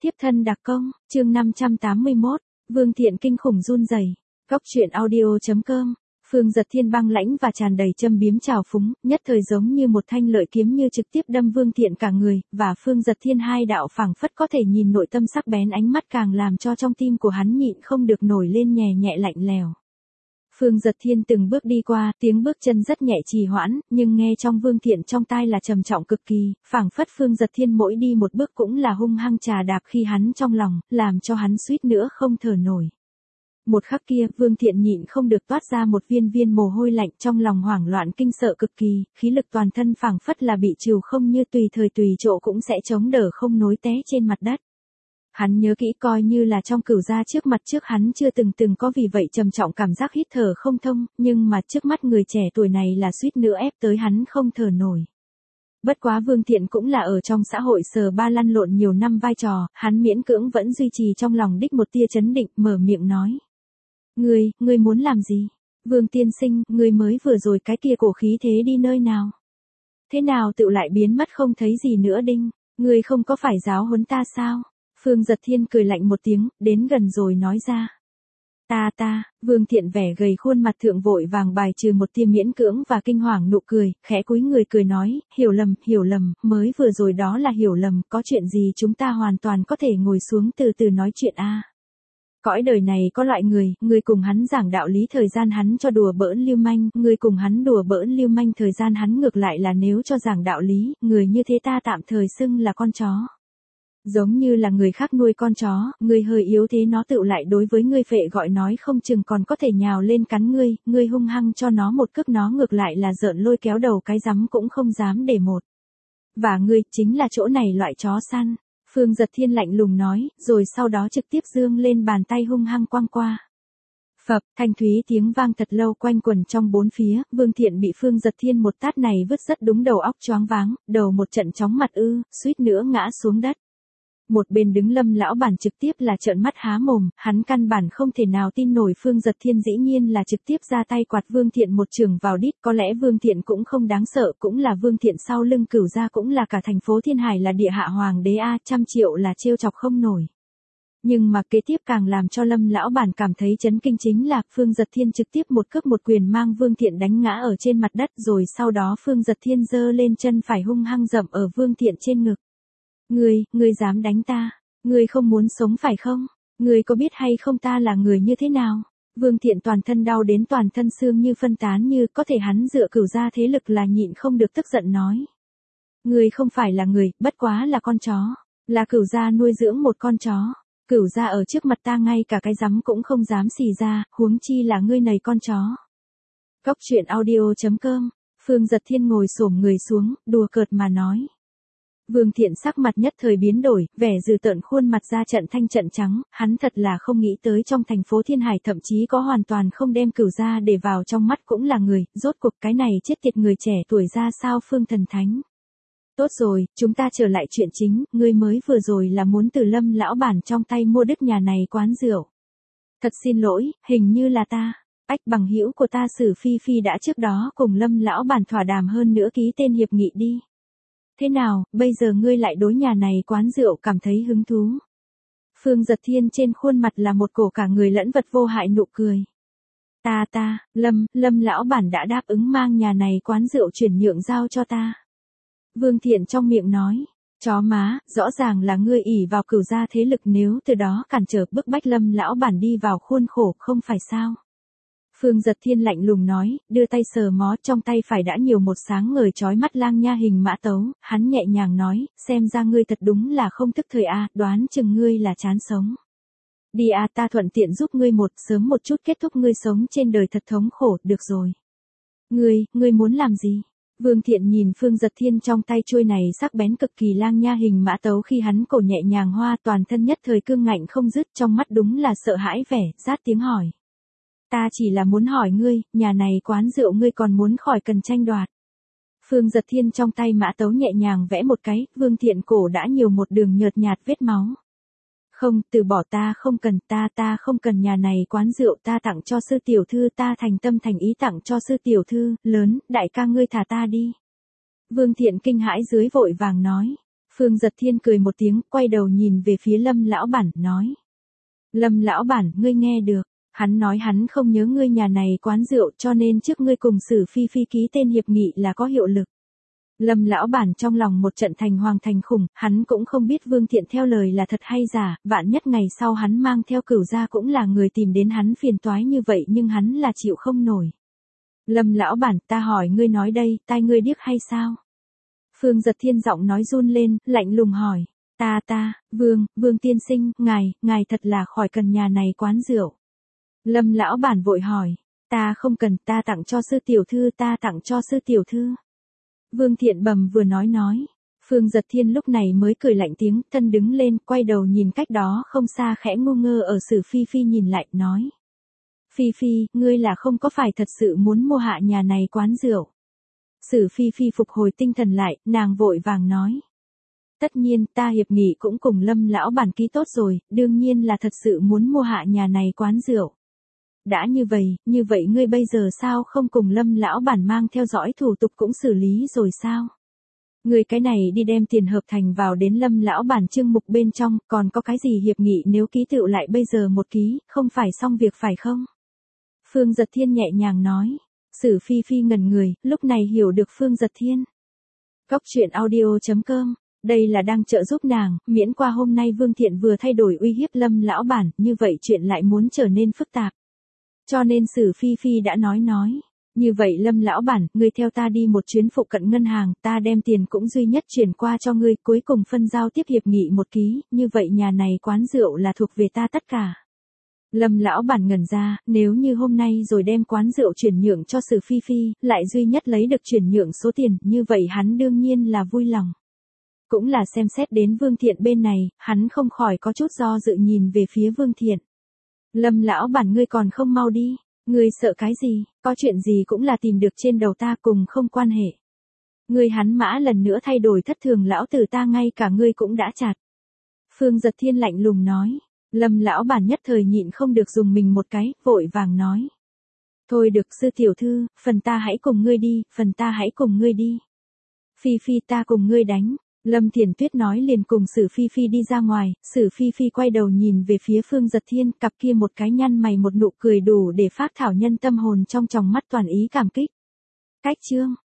Tiếp thân đặc công, chương 581, Vương Thiện kinh khủng run rẩy. Góc truyện audio.com. Phương Giật Thiên băng lãnh và tràn đầy châm biếm trào phúng, nhất thời giống như một thanh lợi kiếm như trực tiếp đâm Vương Thiện cả người, và Phương Giật Thiên hai đạo phảng phất có thể nhìn nội tâm sắc bén ánh mắt càng làm cho trong tim của hắn nhịn không được nổi lên nhẹ nhẹ lạnh lèo. Phương Giật Thiên từng bước đi qua, tiếng bước chân rất nhẹ trì hoãn, nhưng nghe trong Vương Thiện trong tai là trầm trọng cực kỳ, phảng phất Phương Giật Thiên mỗi đi một bước cũng là hung hăng trà đạp khi hắn trong lòng, làm cho hắn suýt nữa không thở nổi. Một khắc kia, Vương Thiện nhịn không được toát ra một viên viên mồ hôi lạnh, trong lòng hoảng loạn kinh sợ cực kỳ, khí lực toàn thân phảng phất là bị trừ không, như tùy thời tùy chỗ cũng sẽ chống đỡ không nối té trên mặt đất. Hắn nhớ kỹ, coi như là trong Cửu gia trước mặt trước hắn chưa từng có vì vậy trầm trọng cảm giác hít thở không thông, nhưng mà trước mắt người trẻ tuổi này là suýt nữa ép tới hắn không thở nổi. Bất quá Vương Thiện cũng là ở trong xã hội sờ ba lăn lộn nhiều năm vai trò, hắn miễn cưỡng vẫn duy trì trong lòng đích một tia chấn định, mở miệng nói. Ngươi muốn làm gì? Vương tiên sinh, ngươi mới vừa rồi cái kia cổ khí thế đi nơi nào? Thế nào tựu lại biến mất không thấy gì nữa đinh? Ngươi không có phải giáo huấn ta sao? Phương Giật Thiên cười lạnh một tiếng, đến gần rồi nói ra. Vương Thiện vẻ gầy khuôn mặt thượng vội vàng bài trừ một tia miễn cưỡng và kinh hoàng nụ cười, khẽ cúi người cười nói, hiểu lầm, mới vừa rồi đó là hiểu lầm, có chuyện gì chúng ta hoàn toàn có thể ngồi xuống từ từ nói chuyện a. Cõi đời này có loại người cùng hắn giảng đạo lý thời gian hắn cho đùa bỡn lưu manh, người cùng hắn đùa bỡn lưu manh thời gian hắn ngược lại là nếu cho giảng đạo lý, người như thế ta tạm thời xưng là con chó. Giống như là người khác nuôi con chó, ngươi hơi yếu thế nó tựu lại đối với ngươi phệ gọi nói không chừng còn có thể nhào lên cắn ngươi hung hăng cho nó một cước nó ngược lại là rợn lôi kéo đầu cái rắm cũng không dám để một. Và ngươi, chính là chỗ này loại chó săn. Phương Giật Thiên lạnh lùng nói, rồi sau đó trực tiếp giương lên bàn tay hung hăng quăng qua. Phập, thanh thúy tiếng vang thật lâu quanh quẩn trong bốn phía, Vương Thiện bị Phương Giật Thiên một tát này vứt rất đúng đầu óc choáng váng, đầu một trận chóng mặt suýt nữa ngã xuống đất. Một bên đứng Lâm lão bản trực tiếp là trợn mắt há mồm, hắn căn bản không thể nào tin nổi Phương Giật Thiên dĩ nhiên là trực tiếp ra tay quạt Vương Thiện một trường vào đít, có lẽ Vương Thiện cũng không đáng sợ, cũng là Vương Thiện sau lưng Cửu gia cũng là cả thành phố Thiên Hải là địa hạ hoàng đế a, 100 triệu là trêu chọc không nổi. Nhưng mà kế tiếp càng làm cho Lâm lão bản cảm thấy chấn kinh chính là Phương Giật Thiên trực tiếp một cước một quyền mang Vương Thiện đánh ngã ở trên mặt đất, rồi sau đó Phương Giật Thiên giơ lên chân phải hung hăng dậm ở Vương Thiện trên ngực. Ngươi dám đánh ta? Ngươi không muốn sống phải không? Ngươi có biết hay không ta là người như thế nào? Vương Thiện toàn thân đau đến toàn thân xương như phân tán, như có thể hắn dựa Cửu gia thế lực là nhịn không được tức giận nói. Ngươi không phải là người, bất quá là con chó. Là Cửu gia nuôi dưỡng một con chó. Cửu gia ở trước mặt ta ngay cả cái rắm cũng không dám xì ra, huống chi là ngươi này con chó. Góc truyện audio.com. Phương Giật Thiên ngồi xổm người xuống, đùa cợt mà nói. Vương Thiện sắc mặt nhất thời biến đổi, vẻ dữ tợn khuôn mặt ra trận thanh trận trắng, hắn thật là không nghĩ tới trong thành phố Thiên Hải thậm chí có hoàn toàn không đem Cửu gia để vào trong mắt cũng là người, rốt cuộc cái này chết tiệt người trẻ tuổi ra sao Phương thần thánh. Tốt rồi, chúng ta trở lại chuyện chính, ngươi mới vừa rồi là muốn từ Lâm lão bản trong tay mua đứt nhà này quán rượu. Thật xin lỗi, hình như là ta. Ách, bằng hữu của ta Sử Phi Phi đã trước đó cùng Lâm lão bản thỏa đàm hơn nữa ký tên hiệp nghị đi. Thế nào, bây giờ ngươi lại đối nhà này quán rượu cảm thấy hứng thú? Phương Giật Thiên trên khuôn mặt là một cổ cả người lẫn vật vô hại nụ cười. Lâm lão bản đã đáp ứng mang nhà này quán rượu chuyển nhượng giao cho ta. Vương Thiện trong miệng nói, chó má, rõ ràng là ngươi ỷ vào Cửu gia thế lực nếu từ đó cản trở bức bách Lâm lão bản đi vào khuôn khổ không phải sao? Phương Giật Thiên lạnh lùng nói, đưa tay sờ mó, trong tay phải đã nhiều một sáng ngời chói mắt lang nha hình mã tấu, hắn nhẹ nhàng nói, xem ra ngươi thật đúng là không thức thời a, đoán chừng ngươi là chán sống. Đi a, ta thuận tiện giúp ngươi sớm một chút kết thúc ngươi sống trên đời thật thống khổ, được rồi. Ngươi muốn làm gì? Vương Thiện nhìn Phương Giật Thiên trong tay chuôi này sắc bén cực kỳ lang nha hình mã tấu khi hắn cổ nhẹ nhàng hoa, toàn thân nhất thời cương ngạnh không dứt, trong mắt đúng là sợ hãi vẻ, rát tiếng hỏi. Ta chỉ là muốn hỏi ngươi, nhà này quán rượu ngươi còn muốn khỏi cần tranh đoạt. Phương Giật Thiên trong tay mã tấu nhẹ nhàng vẽ một cái, Vương Thiện cổ đã nhiều một đường nhợt nhạt vết máu. Không, từ bỏ, ta không cần, ta không cần nhà này quán rượu, ta tặng cho sư tiểu thư, ta thành tâm thành ý tặng cho sư tiểu thư, lớn, đại ca ngươi thả ta đi. Vương Thiện kinh hãi dưới vội vàng nói. Phương Giật Thiên cười một tiếng, quay đầu nhìn về phía Lâm lão bản, nói. Lâm lão bản, ngươi nghe được. Hắn nói hắn không nhớ ngươi nhà này quán rượu cho nên trước ngươi cùng Sử Phi Phi ký tên hiệp nghị là có hiệu lực. Lâm lão bản trong lòng một trận thành hoàng thành khủng, hắn cũng không biết Vương Thiện theo lời là thật hay giả, vạn nhất ngày sau hắn mang theo Cửu gia cũng là người tìm đến hắn phiền toái như vậy nhưng hắn là chịu không nổi. Lâm lão bản, ta hỏi ngươi nói đây, tai ngươi điếc hay sao? Phương Giật Thiên giọng nói run lên, lạnh lùng hỏi. Vương tiên sinh, ngài thật là khỏi cần nhà này quán rượu. Lâm lão bản vội hỏi. Ta không cần, ta tặng cho sư tiểu thư. Vương Thiện bầm vừa nói. Phương Giật Thiên lúc này mới cười lạnh tiếng, thân đứng lên, quay đầu nhìn cách đó không xa khẽ ngu ngơ ở Sử Phi Phi nhìn lại, nói. Phi Phi, ngươi là không có phải thật sự muốn mua hạ nhà này quán rượu. Sử Phi Phi phục hồi tinh thần lại, nàng vội vàng nói. Tất nhiên, ta hiệp nghị cũng cùng Lâm lão bản ký tốt rồi, đương nhiên là thật sự muốn mua hạ nhà này quán rượu. Đã như vậy ngươi bây giờ sao không cùng Lâm lão bản mang theo dõi thủ tục cũng xử lý rồi sao? Ngươi cái này đi đem tiền hợp thành vào đến Lâm lão bản chương mục bên trong, còn có cái gì hiệp nghị nếu ký tựu lại bây giờ một ký, không phải xong việc phải không? Phương Giật Thiên nhẹ nhàng nói. Sử Phi Phi ngẩn người, lúc này hiểu được Phương Giật Thiên. Cóc truyện audio.com, đây là đang trợ giúp nàng, miễn qua hôm nay Vương Thiện vừa thay đổi uy hiếp Lâm lão bản, như vậy chuyện lại muốn trở nên phức tạp. Cho nên Sử Phi Phi đã nói. Như vậy Lâm lão bản, ngươi theo ta đi một chuyến phụ cận ngân hàng, ta đem tiền cũng duy nhất chuyển qua cho ngươi, cuối cùng phân giao tiếp hiệp nghị một ký, như vậy nhà này quán rượu là thuộc về ta tất cả. Lâm lão bản ngẩn ra, nếu như hôm nay rồi đem quán rượu chuyển nhượng cho Sử Phi Phi, lại duy nhất lấy được chuyển nhượng số tiền, như vậy hắn đương nhiên là vui lòng. Cũng là xem xét đến Vương Thiện bên này, hắn không khỏi có chút do dự nhìn về phía Vương Thiện. Lâm lão bản, ngươi còn không mau đi, ngươi sợ cái gì, có chuyện gì cũng là tìm được trên đầu ta, cùng không quan hệ. Ngươi hắn mã lần nữa thay đổi thất thường, lão tử ta ngay cả ngươi cũng đã chặt. Phương Giật Thiên lạnh lùng nói. Lâm lão bản nhất thời nhịn không được dùng mình một cái, vội vàng nói. Thôi được sư tiểu thư, phần ta hãy cùng ngươi đi. Phi Phi, ta cùng ngươi đánh. Lâm Thiển Tuyết nói liền cùng Sử Phi Phi đi ra ngoài, Sử Phi Phi quay đầu nhìn về phía Phương Giật Thiên, cặp kia một cái nhăn mày một nụ cười đủ để phác thảo nhân tâm hồn trong tròng mắt toàn ý cảm kích. Cách chương